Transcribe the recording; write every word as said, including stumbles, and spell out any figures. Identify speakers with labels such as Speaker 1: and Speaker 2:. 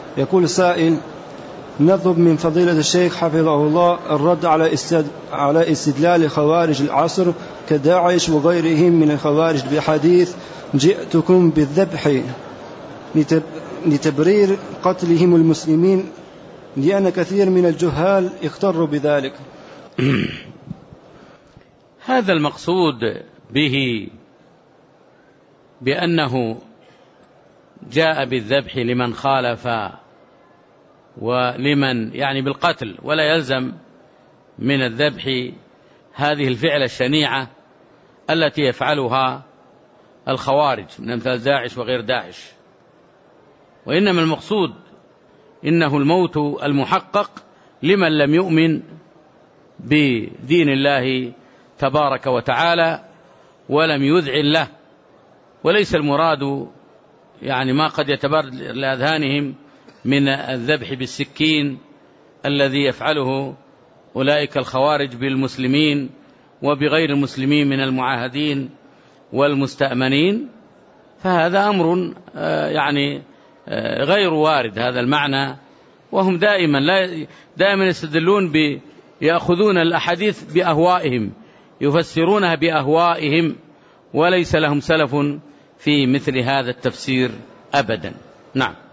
Speaker 1: يقول سائل: نطلب من فضيلة الشيخ حفظه الله الرد على على استدلال خوارج العصر كداعش وغيرهم من الخوارج بحديث: جئتكم بالذبح لتبرير قتلهم المسلمين، لأن كثير من الجهال اغتروا بذلك.
Speaker 2: هذا المقصود به بأنه جاء بالذبح لمن خالف ولمن يعني بالقتل، ولا يلزم من الذبح هذه الفعلة الشنيعة التي يفعلها الخوارج من أمثال داعش وغير داعش، وإنما المقصود إنه الموت المحقق لمن لم يؤمن بدين الله تبارك وتعالى ولم يذعن له، وليس المراد يعني ما قد يتبادر لأذهانهم من الذبح بالسكين الذي يفعله أولئك الخوارج بالمسلمين وبغير المسلمين من المعاهدين والمستأمنين، فهذا أمر يعني غير وارد هذا المعنى. وهم دائما لا دائما يستدلون يأخذون الأحاديث بأهوائهم، يفسرونها بأهوائهم، وليس لهم سلف في مثل هذا التفسير أبدا. نعم.